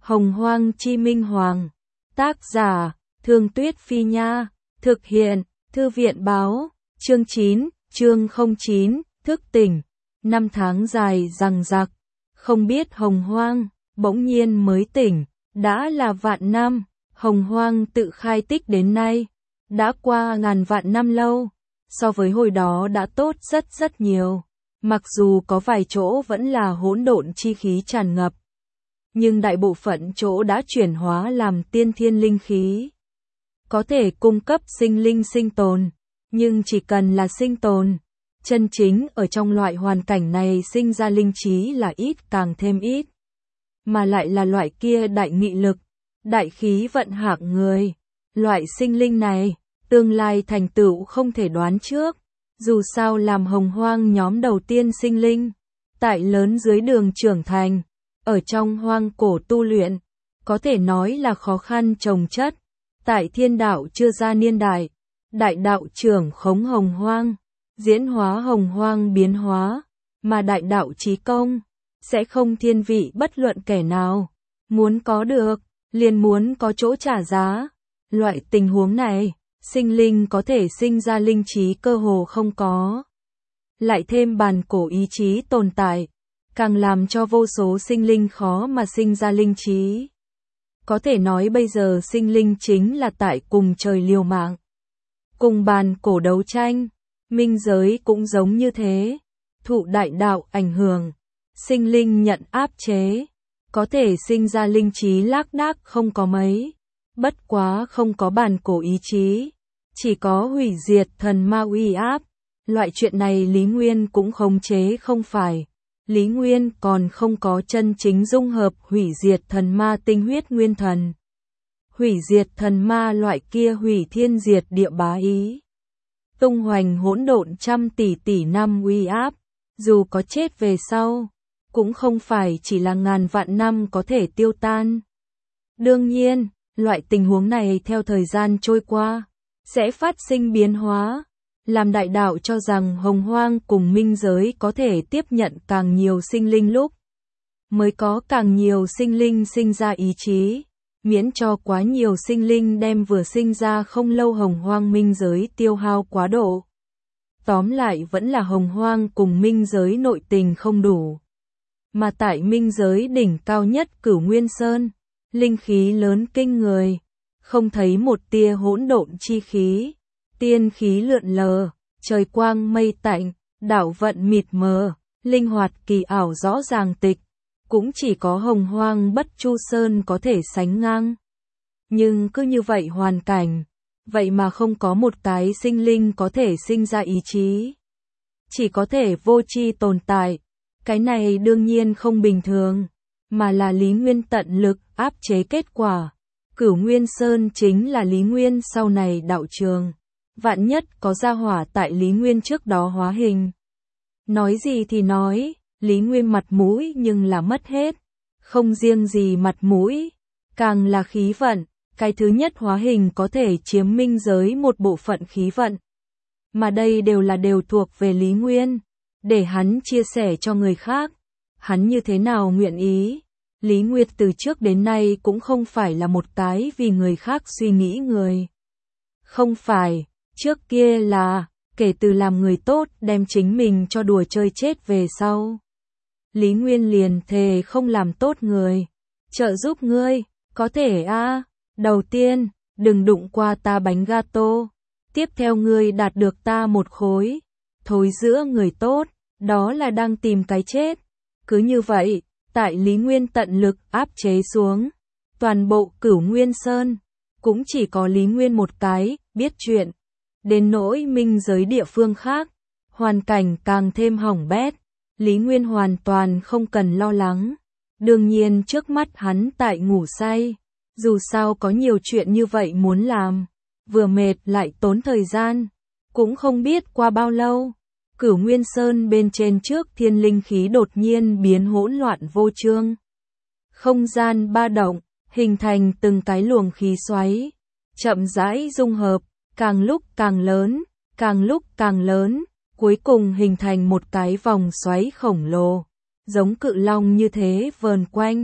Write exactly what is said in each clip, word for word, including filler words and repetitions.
Hồng Hoang Chi Minh Hoàng. Tác giả, Thương Tuyết Phi Nha. Thực hiện, Thư viện Báo. Chương chín, chương không chín, thức tỉnh. Năm tháng dài dằng dặc. Không biết Hồng Hoang, bỗng nhiên mới tỉnh. Đã là vạn năm, Hồng Hoang tự khai tích đến nay. Đã qua ngàn vạn năm lâu. So với hồi đó đã tốt rất rất nhiều. Mặc dù có vài chỗ vẫn là hỗn độn chi khí tràn ngập, nhưng đại bộ phận chỗ đã chuyển hóa làm tiên thiên linh khí. Có thể cung cấp sinh linh sinh tồn, nhưng chỉ cần là sinh tồn, chân chính ở trong loại hoàn cảnh này sinh ra linh trí là ít càng thêm ít. Mà lại là loại kia đại nghị lực, đại khí vận hạng người. Loại sinh linh này, tương lai thành tựu không thể đoán trước. Dù sao làm Hồng Hoang nhóm đầu tiên sinh linh, tại lớn dưới đường trưởng thành, ở trong hoang cổ tu luyện, có thể nói là khó khăn chồng chất. Tại thiên đạo chưa ra niên đại, đại đạo trưởng khống Hồng Hoang, diễn hóa Hồng Hoang biến hóa, mà đại đạo chí công, sẽ không thiên vị bất luận kẻ nào. Muốn có được, liền muốn có chỗ trả giá. Loại tình huống này, sinh linh có thể sinh ra linh trí cơ hồ không có. Lại thêm bàn cổ ý chí tồn tại, càng làm cho vô số sinh linh khó mà sinh ra linh trí. Có thể nói bây giờ sinh linh chính là tại cùng trời liều mạng, cùng bàn cổ đấu tranh. Minh giới cũng giống như thế, thụ đại đạo ảnh hưởng, sinh linh nhận áp chế, có thể sinh ra linh trí lác đác không có mấy. Bất quá không có bàn cổ ý chí, chỉ có hủy diệt thần ma uy áp. Loại chuyện này Lý Nguyên cũng khống chế không phải. Lý Nguyên còn không có chân chính dung hợp hủy diệt thần ma tinh huyết nguyên thần. Hủy diệt thần ma loại kia hủy thiên diệt địa bá ý, tung hoành hỗn độn trăm tỷ tỷ năm uy áp, dù có chết về sau, cũng không phải chỉ là ngàn vạn năm có thể tiêu tan. Đương nhiên, loại tình huống này theo thời gian trôi qua, sẽ phát sinh biến hóa. Làm đại đạo cho rằng Hồng Hoang cùng Minh giới có thể tiếp nhận càng nhiều sinh linh lúc, mới có càng nhiều sinh linh sinh ra ý chí, miễn cho quá nhiều sinh linh đem vừa sinh ra không lâu Hồng Hoang Minh giới tiêu hao quá độ. Tóm lại vẫn là Hồng Hoang cùng Minh giới nội tình không đủ. Mà tại Minh giới đỉnh cao nhất Cửu Nguyên Sơn, linh khí lớn kinh người, không thấy một tia hỗn độn chi khí, tiên khí lượn lờ, trời quang mây tạnh, đạo vận mịt mờ, linh hoạt kỳ ảo rõ ràng tịch, cũng chỉ có Hồng Hoang Bất Chu Sơn có thể sánh ngang. Nhưng cứ như vậy hoàn cảnh, vậy mà không có một cái sinh linh có thể sinh ra ý chí, chỉ có thể vô tri tồn tại. Cái này đương nhiên không bình thường, mà là Lý Nguyên tận lực áp chế kết quả. Cửu Nguyên Sơn chính là Lý Nguyên sau này đạo trường. Vạn nhất có gia hỏa tại Lý Nguyên trước đó hóa hình. Nói gì thì nói, Lý Nguyên mặt mũi nhưng là mất hết. Không riêng gì mặt mũi, càng là khí vận. Cái thứ nhất hóa hình có thể chiếm minh giới một bộ phận khí vận. Mà đây đều là đều thuộc về Lý Nguyên. Để hắn chia sẻ cho người khác. Hắn như thế nào nguyện ý. Lý Nguyệt từ trước đến nay cũng không phải là một cái vì người khác suy nghĩ người. Không phải, trước kia là, kể từ làm người tốt đem chính mình cho đùa chơi chết về sau. Lý Nguyên liền thề không làm tốt người. Trợ giúp ngươi, có thể a à. Đầu tiên, đừng đụng qua ta bánh gato. Tiếp theo ngươi đạt được ta một khối. Thối giữa người tốt, đó là đang tìm cái chết. Cứ như vậy. Tại Lý Nguyên tận lực áp chế xuống, toàn bộ Cửu Nguyên Sơn, cũng chỉ có Lý Nguyên một cái, biết chuyện. Đến nỗi minh giới địa phương khác, hoàn cảnh càng thêm hỏng bét, Lý Nguyên hoàn toàn không cần lo lắng. Đương nhiên trước mắt hắn tại ngủ say, dù sao có nhiều chuyện như vậy muốn làm, vừa mệt lại tốn thời gian, cũng không biết qua bao lâu. Cửu Nguyên Sơn bên trên trước thiên linh khí đột nhiên biến hỗn loạn vô chương. Không gian ba động, hình thành từng cái luồng khí xoáy, chậm rãi dung hợp, càng lúc càng lớn, càng lúc càng lớn, cuối cùng hình thành một cái vòng xoáy khổng lồ, giống cự long như thế vờn quanh,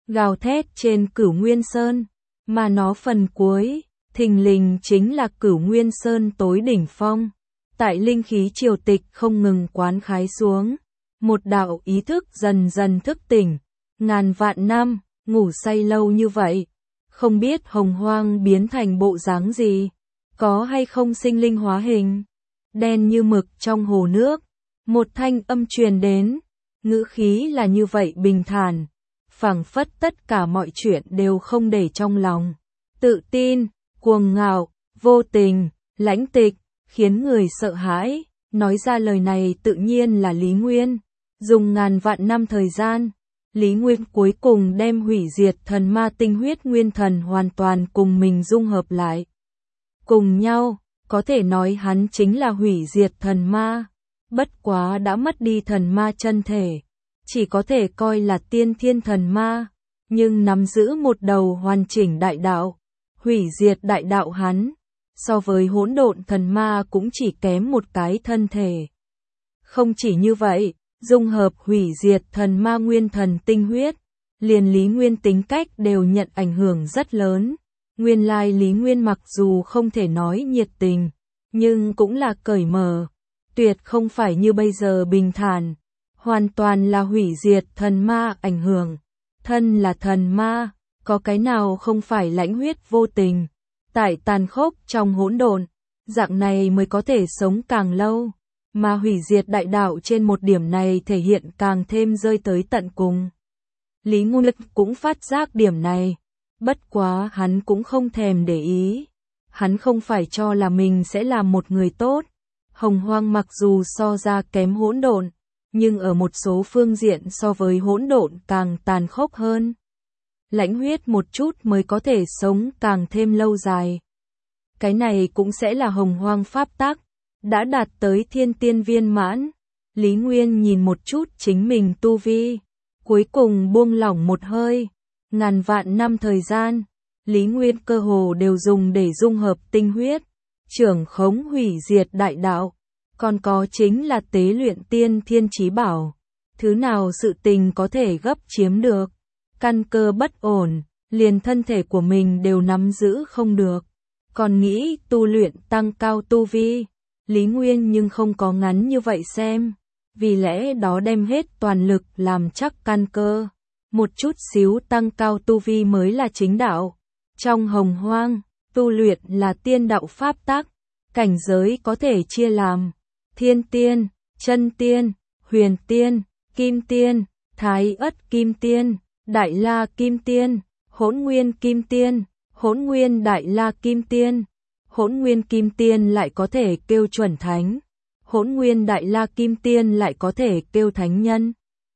gào thét trên Cửu Nguyên Sơn, mà nó phần cuối, thình lình chính là Cửu Nguyên Sơn tối đỉnh phong. Tại linh khí triều tịch không ngừng quán khái xuống, một đạo ý thức dần dần thức tỉnh, ngàn vạn năm, ngủ say lâu như vậy, không biết hồng hoang biến thành bộ dáng gì, có hay không sinh linh hóa hình, đen như mực trong hồ nước, một thanh âm truyền đến, ngữ khí là như vậy bình thản, phảng phất tất cả mọi chuyện đều không để trong lòng, tự tin, cuồng ngạo, vô tình, lãnh tịch, khiến người sợ hãi, nói ra lời này tự nhiên là Lý Nguyên, dùng ngàn vạn năm thời gian. Lý Nguyên cuối cùng đem hủy diệt thần ma tinh huyết nguyên thần hoàn toàn cùng mình dung hợp lại. Cùng nhau, có thể nói hắn chính là hủy diệt thần ma. Bất quá đã mất đi thần ma chân thể, chỉ có thể coi là tiên thiên thần ma, nhưng nắm giữ một đầu hoàn chỉnh đại đạo. Hủy diệt đại đạo hắn, so với hỗn độn thần ma cũng chỉ kém một cái thân thể. Không chỉ như vậy, dung hợp hủy diệt thần ma nguyên thần tinh huyết, liền Lý Nguyên tính cách đều nhận ảnh hưởng rất lớn. Nguyên lai Lý Nguyên mặc dù không thể nói nhiệt tình, nhưng cũng là cởi mở, tuyệt không phải như bây giờ bình thản, hoàn toàn là hủy diệt thần ma ảnh hưởng. Thân là thần ma, có cái nào không phải lãnh huyết vô tình, tại tàn khốc trong hỗn độn, dạng này mới có thể sống càng lâu. Mà hủy diệt đại đạo trên một điểm này thể hiện càng thêm rơi tới tận cùng. Lý Nguyên cũng phát giác điểm này, bất quá hắn cũng không thèm để ý. Hắn không phải cho là mình sẽ làm một người tốt. Hồng hoang mặc dù so ra kém hỗn độn, nhưng ở một số phương diện so với hỗn độn càng tàn khốc hơn. Lãnh huyết một chút mới có thể sống càng thêm lâu dài. Cái này cũng sẽ là hồng hoang pháp tắc. Đã đạt tới thiên tiên viên mãn, Lý Nguyên nhìn một chút chính mình tu vi, cuối cùng buông lỏng một hơi, ngàn vạn năm thời gian, Lý Nguyên cơ hồ đều dùng để dung hợp tinh huyết, trưởng khống hủy diệt đại đạo, còn có chính là tế luyện tiên thiên chí bảo, thứ nào sự tình có thể gấp chiếm được, căn cơ bất ổn, liền thân thể của mình đều nắm giữ không được, còn nghĩ tu luyện tăng cao tu vi. Lý Nguyên nhưng không có ngắn như vậy xem, vì lẽ đó đem hết toàn lực làm chắc căn cơ, một chút xíu tăng cao tu vi mới là chính đạo. Trong hồng hoang, tu luyện là tiên đạo pháp tắc, cảnh giới có thể chia làm thiên tiên, chân tiên, huyền tiên, kim tiên, thái ất kim tiên, đại la kim tiên, hỗn nguyên kim tiên, hỗn nguyên đại la kim tiên. Hỗn nguyên kim tiên lại có thể kêu chuẩn thánh, hỗn nguyên đại la kim tiên lại có thể kêu thánh nhân.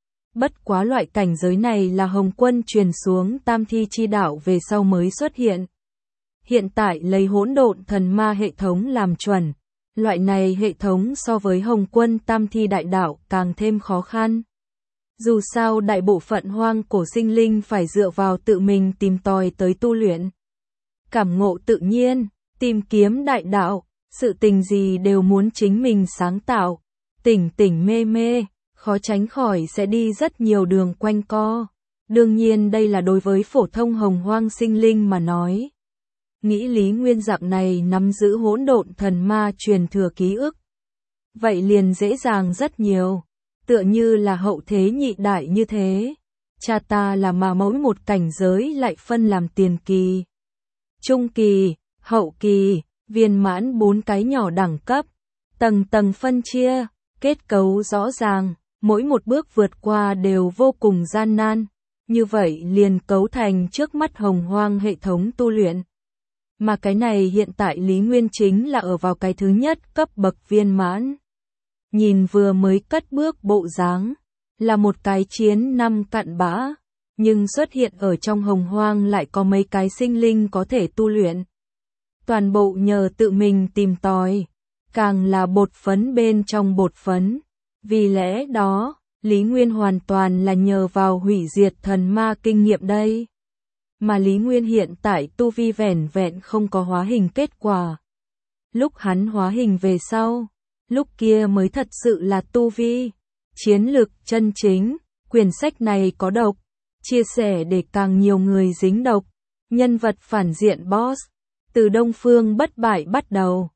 Bất quá loại cảnh giới này là Hồng Quân truyền xuống tam thi chi đạo về sau mới xuất hiện. Hiện tại lấy hỗn độn thần ma hệ thống làm chuẩn, loại này hệ thống so với Hồng Quân tam thi đại đạo càng thêm khó khăn. Dù sao đại bộ phận hoang cổ sinh linh phải dựa vào tự mình tìm tòi tới tu luyện. Cảm ngộ tự nhiên. Tìm kiếm đại đạo, sự tình gì đều muốn chính mình sáng tạo, tỉnh tỉnh mê mê, khó tránh khỏi sẽ đi rất nhiều đường quanh co. Đương nhiên đây là đối với phổ thông hồng hoang sinh linh mà nói. Nghĩ Lý Nguyên dạng này nắm giữ hỗn độn thần ma truyền thừa ký ức. Vậy liền dễ dàng rất nhiều, tựa như là hậu thế nhị đại như thế. Cha ta là mà mỗi một cảnh giới lại phân làm tiền kỳ, trung kỳ, hậu kỳ, viên mãn bốn cái nhỏ đẳng cấp, tầng tầng phân chia, kết cấu rõ ràng, mỗi một bước vượt qua đều vô cùng gian nan, như vậy liền cấu thành trước mắt hồng hoang hệ thống tu luyện. Mà cái này hiện tại Lý Nguyên chính là ở vào cái thứ nhất cấp bậc viên mãn. Nhìn vừa mới cất bước bộ dáng, là một cái chiến năm cặn bã, nhưng xuất hiện ở trong hồng hoang lại có mấy cái sinh linh có thể tu luyện. Toàn bộ nhờ tự mình tìm tòi, càng là bột phấn bên trong bột phấn. Vì lẽ đó, Lý Nguyên hoàn toàn là nhờ vào hủy diệt thần ma kinh nghiệm đây. Mà Lý Nguyên hiện tại tu vi vẻn vẹn không có hóa hình kết quả. Lúc hắn hóa hình về sau, lúc kia mới thật sự là tu vi, chiến lực chân chính, quyển sách này có độc, chia sẻ để càng nhiều người dính độc. Nhân vật phản diện Boss, từ Đông Phương bất bại bắt đầu.